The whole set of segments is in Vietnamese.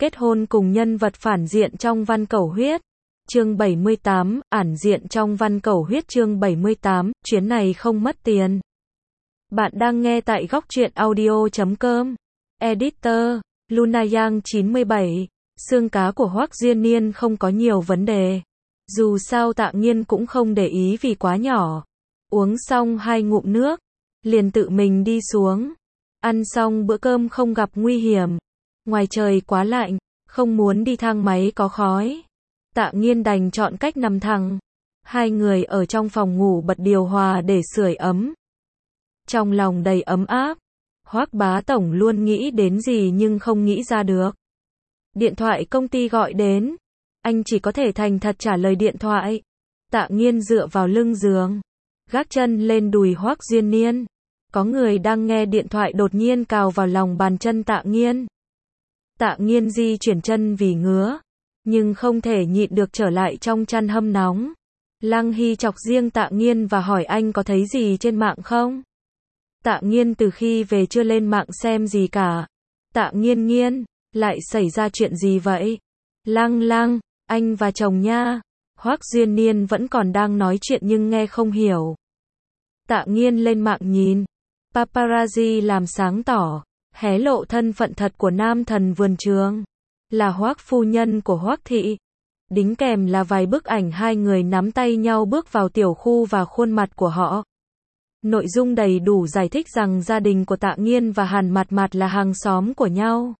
Kết hôn cùng nhân vật phản diện trong Văn Cẩu Huyết. Chương 78, ản diện trong Văn Cẩu Huyết. Chương 78, chuyến này không mất tiền. Bạn đang nghe tại góc truyện audio.com. Editor, Lunayang 97. Xương cá của Hoắc Duyên Niên không có nhiều vấn đề. Dù sao Tạ Nghiên cũng không để ý vì quá nhỏ. Uống xong 2 ngụm nước, liền tự mình đi xuống. Ăn xong bữa cơm không gặp nguy hiểm. Ngoài trời quá lạnh, không muốn đi thang máy có khói. Tạ Nghiên đành chọn cách nằm thẳng. Hai người ở trong phòng ngủ bật điều hòa để sưởi ấm. Trong lòng đầy ấm áp. Hoắc bá tổng luôn nghĩ đến gì nhưng không nghĩ ra được. Điện thoại công ty gọi đến. Anh chỉ có thể thành thật trả lời điện thoại. Tạ Nghiên dựa vào lưng giường, gác chân lên đùi Hoắc Duyên Niên. Có người đang nghe điện thoại đột nhiên cào vào lòng bàn chân Tạ Nghiên. Tạ Nghiên di chuyển chân vì ngứa, nhưng không thể nhịn được trở lại trong chăn hâm nóng. Lăng Hy chọc riêng Tạ Nghiên và hỏi anh có thấy gì trên mạng không? Tạ Nghiên từ khi về chưa lên mạng xem gì cả. Tạ Nghiên, lại xảy ra chuyện gì vậy? Lăng, anh và chồng nha. Hoắc Duyên Niên vẫn còn đang nói chuyện nhưng nghe không hiểu. Tạ Nghiên lên mạng nhìn. Paparazzi làm sáng tỏ, hé lộ thân phận thật của nam thần vườn trường. Là Hoắc phu nhân của Hoắc thị. Đính kèm là vài bức ảnh hai người nắm tay nhau bước vào tiểu khu và khuôn mặt của họ. Nội dung đầy đủ giải thích rằng gia đình của Tạ Nghiên và Hàn Mạt Mạt là hàng xóm của nhau.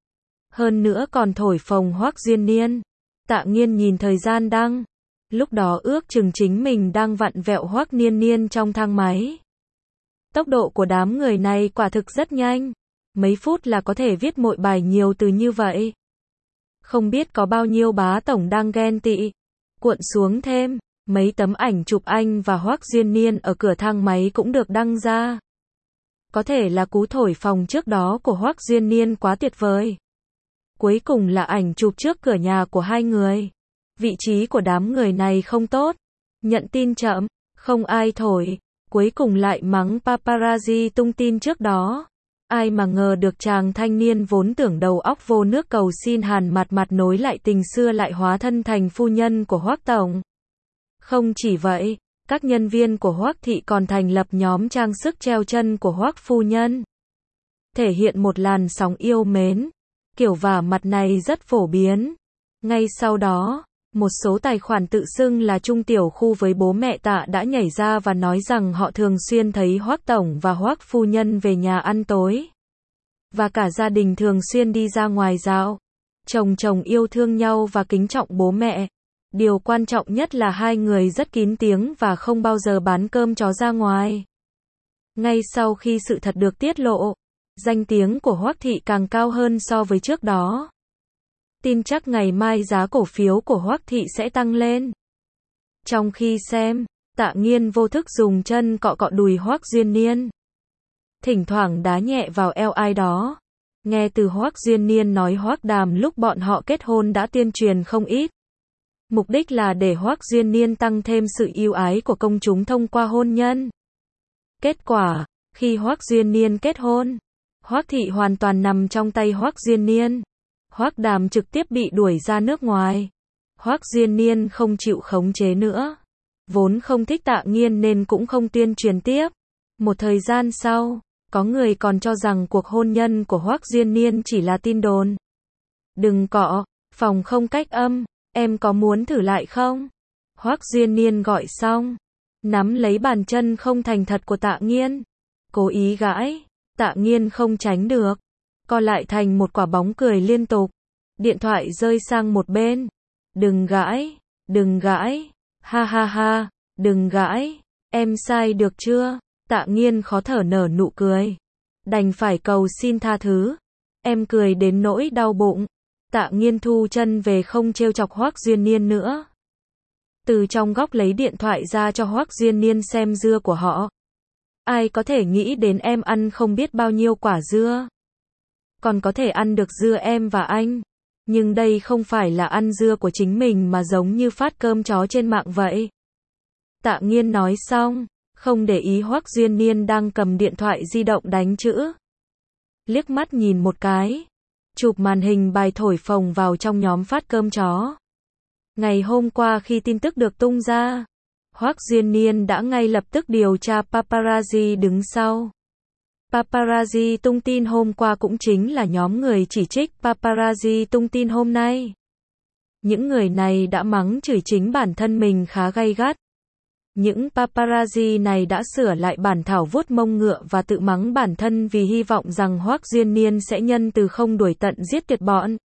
Hơn nữa còn thổi phồng Hoắc Duyên Niên. Tạ Nghiên nhìn thời gian đăng. Lúc đó ước chừng chính mình đang vặn vẹo Hoắc Niên trong thang máy. Tốc độ của đám người này quả thực rất nhanh. Mấy phút là có thể viết một bài nhiều từ như vậy. Không biết có bao nhiêu bá tổng đang ghen tị. Cuộn xuống thêm, mấy tấm ảnh chụp anh và Hoắc Duyên Niên ở cửa thang máy cũng được đăng ra. Có thể là cú thổi phồng trước đó của Hoắc Duyên Niên quá tuyệt vời. Cuối cùng là ảnh chụp trước cửa nhà của hai người. Vị trí của đám người này không tốt. Nhận tin chậm, không ai thổi. Cuối cùng lại mắng paparazzi tung tin trước đó. Ai mà ngờ được chàng thanh niên vốn tưởng đầu óc vô nước cầu xin Hàn Mạt Mạt nối lại tình xưa lại hóa thân thành phu nhân của Hoắc tổng. Không chỉ vậy, các nhân viên của Hoắc thị còn thành lập nhóm trang sức treo chân của Hoắc phu nhân. Thể hiện một làn sóng yêu mến. Kiểu vả mặt này rất phổ biến. Ngay sau đó, một số tài khoản tự xưng là Trung tiểu khu với bố mẹ Tạ đã nhảy ra và nói rằng họ thường xuyên thấy Hoắc tổng và Hoắc phu nhân về nhà ăn tối. Và cả gia đình thường xuyên đi ra ngoài dạo. Chồng yêu thương nhau và kính trọng bố mẹ. Điều quan trọng nhất là hai người rất kín tiếng và không bao giờ bán cơm chó ra ngoài. Ngay sau khi sự thật được tiết lộ, danh tiếng của Hoắc thị càng cao hơn so với trước đó. Tin chắc ngày mai giá cổ phiếu của Hoắc thị sẽ tăng lên. Trong khi xem, Tạ Nghiên vô thức dùng chân cọ cọ đùi Hoắc Duyên Niên. Thỉnh thoảng đá nhẹ vào eo ai đó. Nghe từ Hoắc Duyên Niên nói Hoắc Đàm lúc bọn họ kết hôn đã tuyên truyền không ít. Mục đích là để Hoắc Duyên Niên tăng thêm sự yêu ái của công chúng thông qua hôn nhân. Kết quả, khi Hoắc Duyên Niên kết hôn, Hoắc thị hoàn toàn nằm trong tay Hoắc Duyên Niên. Hoắc Đàm trực tiếp bị đuổi ra nước ngoài. Hoắc Duyên Niên không chịu khống chế nữa. Vốn không thích Tạ Nghiên nên cũng không tuyên truyền tiếp. Một thời gian sau, có người còn cho rằng cuộc hôn nhân của Hoắc Duyên Niên chỉ là tin đồn. Đừng cọ, phòng không cách âm, em có muốn thử lại không? Hoắc Duyên Niên gọi xong, nắm lấy bàn chân không thành thật của Tạ Nghiên. Cố ý gãi, Tạ Nghiên không tránh được. Co lại thành một quả bóng cười liên tục. Điện thoại rơi sang một bên. Đừng gãi, ha, đừng gãi, em sai được chưa? Tạ Nghiên khó thở nở nụ cười. Đành phải cầu xin tha thứ. Em cười đến nỗi đau bụng. Tạ Nghiên thu chân về không trêu chọc Hoắc Duyên Niên nữa. Từ trong góc lấy điện thoại ra cho Hoắc Duyên Niên xem dưa của họ. Ai có thể nghĩ đến em ăn không biết bao nhiêu quả dưa. Còn có thể ăn được dưa em và anh. Nhưng đây không phải là ăn dưa của chính mình mà giống như phát cơm chó trên mạng vậy. Tạ Nghiên nói xong, không để ý Hoắc Duyên Niên đang cầm điện thoại di động đánh chữ. Liếc mắt nhìn một cái. chụp màn hình bài thổi phồng vào trong nhóm phát cơm chó. Ngày hôm qua khi tin tức được tung ra, Hoắc Diên Niên đã ngay lập tức điều tra paparazzi đứng sau. Paparazzi tung tin hôm qua cũng chính là nhóm người chỉ trích paparazzi tung tin hôm nay. Những người này đã mắng chửi chính bản thân mình khá gay gắt. Những paparazzi này đã sửa lại bản thảo vuốt mông ngựa và tự mắng bản thân vì hy vọng rằng Hoắc Diên Niên sẽ nhân từ không đuổi tận giết tuyệt bọn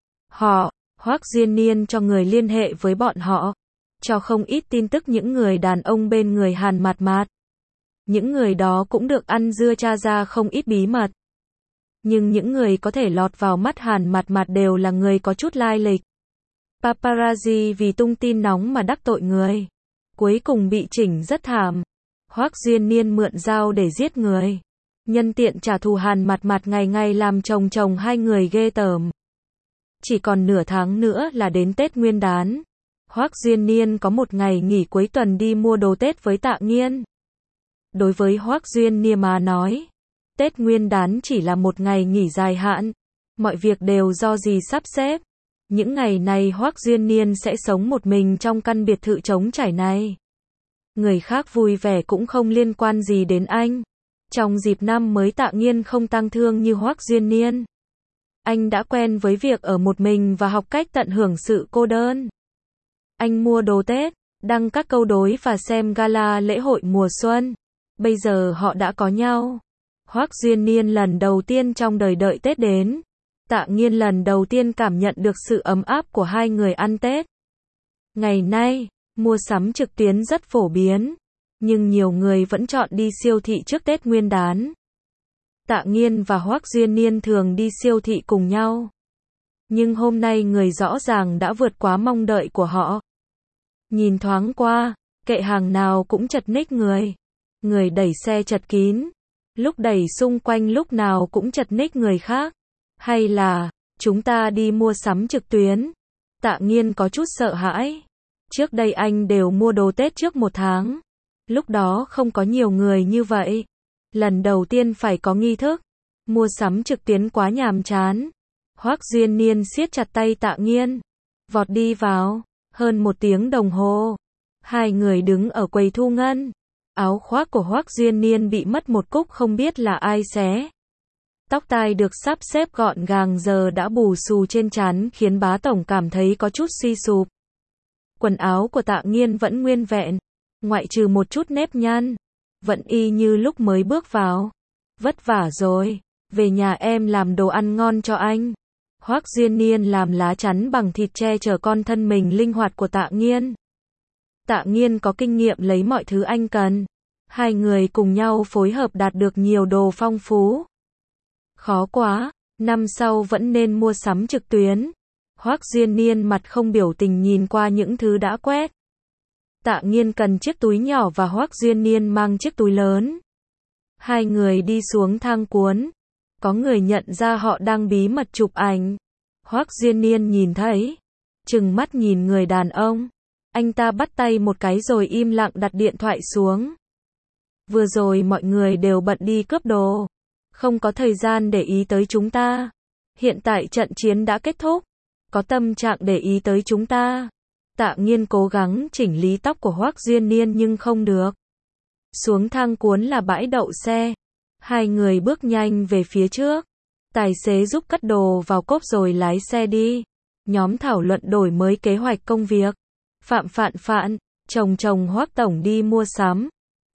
họ. Hoắc Diên Niên cho người liên hệ với bọn họ, cho không ít tin tức những người đàn ông bên người Hàn Mạt Mạt. Những người đó cũng được ăn dưa tra ra không ít bí mật. Nhưng những người có thể lọt vào mắt Hàn Mạt Mạt đều là người có chút lai lịch. Paparazzi vì tung tin nóng mà đắc tội người, cuối cùng bị chỉnh rất thảm. Hoắc Diên Niên mượn dao để giết người, nhân tiện trả thù Hàn Mạt Mạt ngày ngày làm chồng hai người ghê tởm. Chỉ còn nửa tháng nữa là đến Tết Nguyên đán. Hoắc Diên Niên có một ngày nghỉ cuối tuần đi mua đồ Tết với Tạ Nghiên. Đối với Hoắc Diên Niên mà nói, Tết Nguyên đán chỉ là một ngày nghỉ dài hạn, mọi việc đều do dì sắp xếp. Những ngày này Hoắc Diên Niên sẽ sống một mình trong căn biệt thự trống trải này. Người khác vui vẻ cũng không liên quan gì đến anh. Trong dịp năm mới Tạ Nghiên không tang thương như Hoắc Diên Niên. Anh đã quen với việc ở một mình và học cách tận hưởng sự cô đơn. Anh mua đồ Tết, đăng các câu đối và xem gala lễ hội mùa xuân. Bây giờ họ đã có nhau. Hoắc Diên Niên lần đầu tiên trong đời đợi Tết đến. Tạ Nghiên lần đầu tiên cảm nhận được sự ấm áp của hai người ăn Tết. Ngày nay, mua sắm trực tuyến rất phổ biến, nhưng nhiều người vẫn chọn đi siêu thị trước Tết Nguyên đán. Tạ Nghiên và Hoắc Diên Niên thường đi siêu thị cùng nhau. Nhưng hôm nay người rõ ràng đã vượt quá mong đợi của họ. Nhìn thoáng qua, kệ hàng nào cũng chật ních người. Người đẩy xe chật kín. Lúc đẩy xung quanh lúc nào cũng chật ních người khác. Hay là, chúng ta đi mua sắm trực tuyến? Tạ Nghiên có chút sợ hãi. Trước đây anh đều mua đồ Tết trước một tháng. Lúc đó không có nhiều người như vậy. Lần đầu tiên phải có nghi thức. Mua sắm trực tuyến quá nhàm chán. Hoắc Diên Niên siết chặt tay Tạ Nghiên. Vọt đi vào. Hơn 1 tiếng đồng hồ. Hai người đứng ở quầy thu ngân. Áo khoác của Hoắc Diên Niên bị mất một cúc không biết là ai xé. Tóc tai được sắp xếp gọn gàng giờ đã bù xù trên trán khiến bá tổng cảm thấy có chút suy sụp. Quần áo của Tạ Nghiên vẫn nguyên vẹn, ngoại trừ một chút nếp nhăn, vẫn y như lúc mới bước vào. Vất vả rồi, về nhà em làm đồ ăn ngon cho anh. Hoắc Diên Niên làm lá chắn bằng thịt che chở con thân mình linh hoạt của Tạ Nghiên. Tạ Nghiên có kinh nghiệm lấy mọi thứ anh cần. Hai người cùng nhau phối hợp đạt được nhiều đồ phong phú. Khó quá, năm sau vẫn nên mua sắm trực tuyến. Hoắc Diên Niên mặt không biểu tình nhìn qua những thứ đã quét. Tạ Nghiên cần chiếc túi nhỏ và Hoắc Diên Niên mang chiếc túi lớn. Hai người đi xuống thang cuốn. Có người nhận ra họ đang bí mật chụp ảnh. Hoắc Diên Niên nhìn thấy, trừng mắt nhìn người đàn ông. Anh ta bắt tay một cái rồi im lặng đặt điện thoại xuống. Vừa rồi mọi người đều bận đi cướp đồ. Không có thời gian để ý tới chúng ta. Hiện tại trận chiến đã kết thúc. Có tâm trạng để ý tới chúng ta. Tạ Nghiên cố gắng chỉnh lý tóc của Hoắc Diên Niên nhưng không được. Xuống thang cuốn là bãi đậu xe. Hai người bước nhanh về phía trước. Tài xế giúp cất đồ vào cốp rồi lái xe đi. Nhóm thảo luận đổi mới kế hoạch công việc. Phạm Phạn, chồng Hoắc tổng đi mua sắm.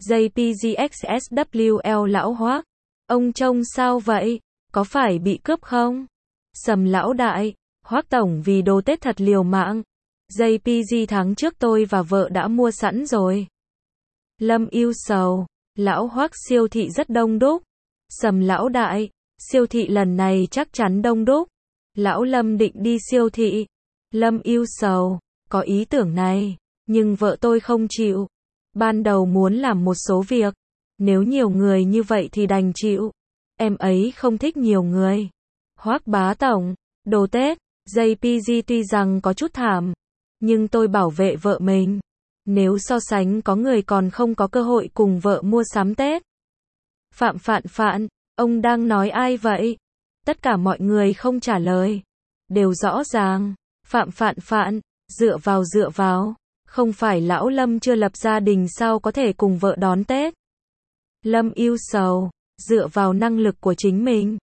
JPGXSWL lão Hoắc. Ông trông sao vậy? Có phải bị cướp không? Sầm lão đại. Hoắc tổng vì đồ Tết thật liều mạng. JPG tháng trước tôi và vợ đã mua sẵn rồi. Lâm ưu sầu. Lão Hoắc siêu thị rất đông đúc. Sầm lão đại. Siêu thị lần này chắc chắn đông đúc. Lão Lâm định đi siêu thị. Lâm ưu sầu. Có ý tưởng này. Nhưng vợ tôi không chịu. Ban đầu muốn làm một số việc. Nếu nhiều người như vậy thì đành chịu. Em ấy không thích nhiều người. Hoắc bá tổng. Đồ Tết. JPG tuy rằng có chút thảm. Nhưng tôi bảo vệ vợ mình. Nếu so sánh có người còn không có cơ hội cùng vợ mua sắm Tết. Phạm Phạn, ông đang nói ai vậy? Tất cả mọi người không trả lời. Đều rõ ràng. Phạn, dựa vào. Không phải lão Lâm chưa lập gia đình sao có thể cùng vợ đón Tết. Lâm ưu sầu. Dựa vào năng lực của chính mình.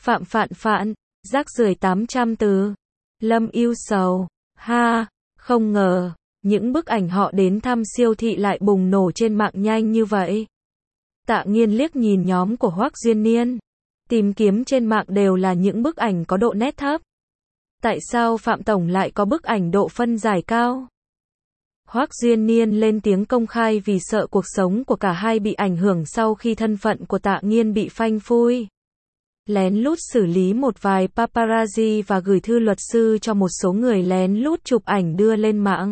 Phạn, rác rưởi 800 từ. Lâm ưu sầu. Ha, không ngờ, những bức ảnh họ đến thăm siêu thị lại bùng nổ trên mạng nhanh như vậy. Tạ Nghiên liếc nhìn nhóm của Hoắc Duyên Niên. Tìm kiếm trên mạng đều là những bức ảnh có độ nét thấp. Tại sao Phạm Tổng lại có bức ảnh độ phân giải cao? Hoắc Duyên Niên lên tiếng công khai vì sợ cuộc sống của cả hai bị ảnh hưởng sau khi thân phận của Tạ Nghiên bị phanh phui. Lén lút xử lý một vài paparazzi và gửi thư luật sư cho một số người lén lút chụp ảnh đưa lên mạng.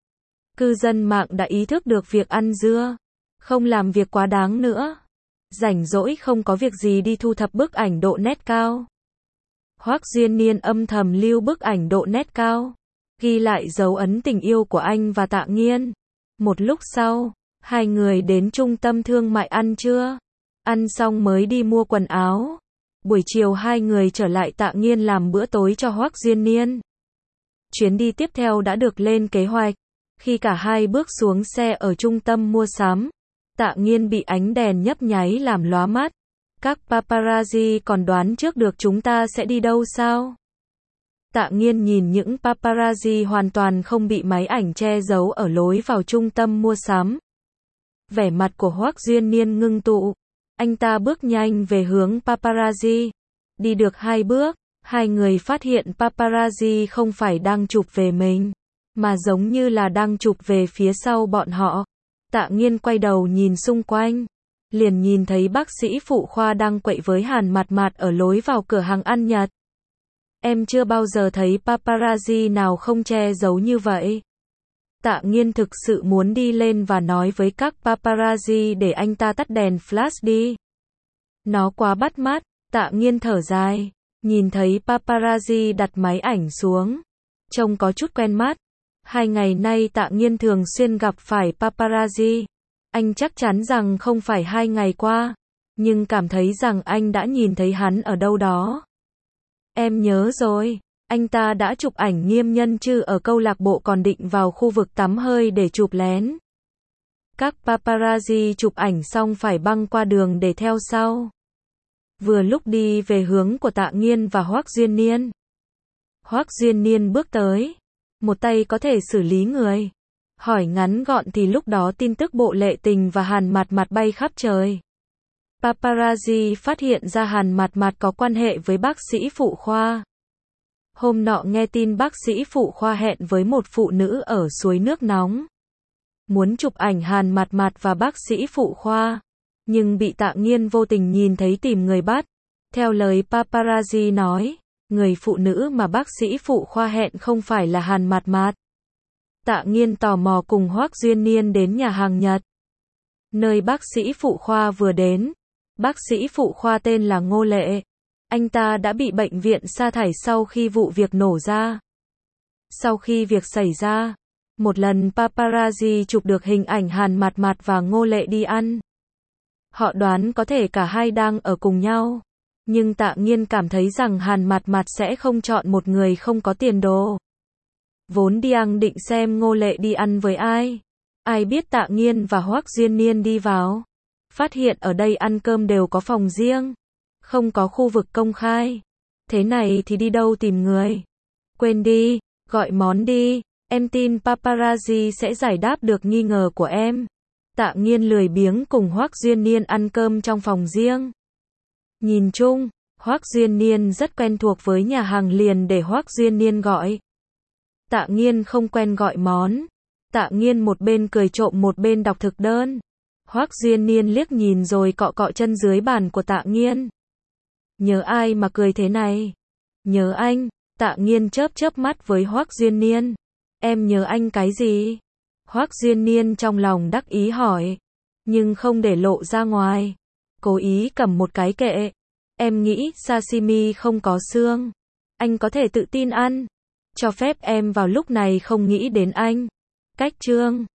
Cư dân mạng đã ý thức được việc ăn dưa, không làm việc quá đáng nữa. Rảnh rỗi không có việc gì đi thu thập bức ảnh độ nét cao. Hoắc Duyên Niên âm thầm lưu bức ảnh độ nét cao, ghi lại dấu ấn tình yêu của anh và Tạ Nghiên. Một lúc sau, hai người đến trung tâm thương mại ăn trưa. Ăn xong mới đi mua quần áo. Buổi chiều hai người trở lại Tạ Nghiên làm bữa tối cho Hoắc Duyên Niên. Chuyến đi tiếp theo đã được lên kế hoạch. Khi cả hai bước xuống xe ở trung tâm mua sắm, Tạ Nghiên bị ánh đèn nhấp nháy làm lóa mắt. Các paparazzi còn đoán trước được chúng ta sẽ đi đâu sao? Tạ Nghiên nhìn những paparazzi hoàn toàn không bị máy ảnh che giấu ở lối vào trung tâm mua sắm. Vẻ mặt của Hoắc Duyên Niên ngưng tụ. Anh ta bước nhanh về hướng paparazzi. Đi được 2 bước, hai người phát hiện paparazzi không phải đang chụp về mình, mà giống như là đang chụp về phía sau bọn họ. Tạ Nghiên quay đầu nhìn xung quanh, liền nhìn thấy bác sĩ phụ khoa đang quậy với Hàn Mạt Mạt ở lối vào cửa hàng ăn Nhật. Em chưa bao giờ thấy paparazzi nào không che giấu như vậy. Tạ Nghiên thực sự muốn đi lên và nói với các paparazzi để anh ta tắt đèn flash đi. Nó quá bắt mắt. Tạ Nghiên thở dài, nhìn thấy paparazzi đặt máy ảnh xuống. Trông có chút quen mắt. 2 ngày nay Tạ Nghiên thường xuyên gặp phải paparazzi. Anh chắc chắn rằng không phải 2 ngày qua, nhưng cảm thấy rằng anh đã nhìn thấy hắn ở đâu đó. Em nhớ rồi, anh ta đã chụp ảnh Nghiêm Nhân Chư ở câu lạc bộ còn định vào khu vực tắm hơi để chụp lén. Các paparazzi chụp ảnh xong phải băng qua đường để theo sau. Vừa lúc đi về hướng của Tạ Nghiên và Hoắc Duyên Niên. Hoắc Duyên Niên bước tới, một tay có thể xử lý người. Hỏi ngắn gọn thì lúc đó tin tức Bộ Lệ Tình và Hàn Mạt Mạt bay khắp trời. Paparazzi phát hiện ra Hàn Mạt Mạt có quan hệ với bác sĩ phụ khoa. Hôm nọ nghe tin bác sĩ phụ khoa hẹn với một phụ nữ ở suối nước nóng. Muốn chụp ảnh Hàn Mạt Mạt và bác sĩ phụ khoa, nhưng bị Tạ Nghiên vô tình nhìn thấy tìm người bắt. Theo lời paparazzi nói, người phụ nữ mà bác sĩ phụ khoa hẹn không phải là Hàn Mạt Mạt. Tạ Nghiên tò mò cùng Hoắc Duyên Niên đến nhà hàng Nhật. Nơi bác sĩ phụ khoa vừa đến. Bác sĩ phụ khoa tên là Ngô Lệ. Anh ta đã bị bệnh viện sa thải sau khi vụ việc nổ ra. Sau khi việc xảy ra, một lần paparazzi chụp được hình ảnh Hàn Mạt Mạt và Ngô Lệ đi ăn. Họ đoán có thể cả hai đang ở cùng nhau. Nhưng Tạ Nghiên cảm thấy rằng Hàn Mạt Mạt sẽ không chọn một người không có tiền đồ. Vốn đang định xem Ngô Lệ đi ăn với ai. Ai biết Tạ Nghiên và Hoắc Duyên Niên đi vào. Phát hiện ở đây ăn cơm đều có phòng riêng. Không có khu vực công khai. Thế này thì đi đâu tìm người. Quên đi, gọi món đi. Em tin paparazzi sẽ giải đáp được nghi ngờ của em. Tạ Nghiên lười biếng cùng Hoắc Duyên Niên ăn cơm trong phòng riêng. Nhìn chung, Hoắc Duyên Niên rất quen thuộc với nhà hàng liền để Hoắc Duyên Niên gọi. Tạ Nghiên không quen gọi món. Tạ Nghiên một bên cười trộm một bên đọc thực đơn. Hoắc Duyên Niên liếc nhìn rồi cọ cọ chân dưới bàn của Tạ Nghiên. Nhớ ai mà cười thế này? Nhớ anh. Tạ Nghiên chớp mắt với Hoắc Duyên Niên. Em nhớ anh cái gì? Hoắc Duyên Niên trong lòng đắc ý hỏi, nhưng không để lộ ra ngoài. Cố ý cầm một cái kệ. Em nghĩ sashimi không có xương. Anh có thể tự tin ăn. Cho phép em vào lúc này không nghĩ đến anh. Cách chương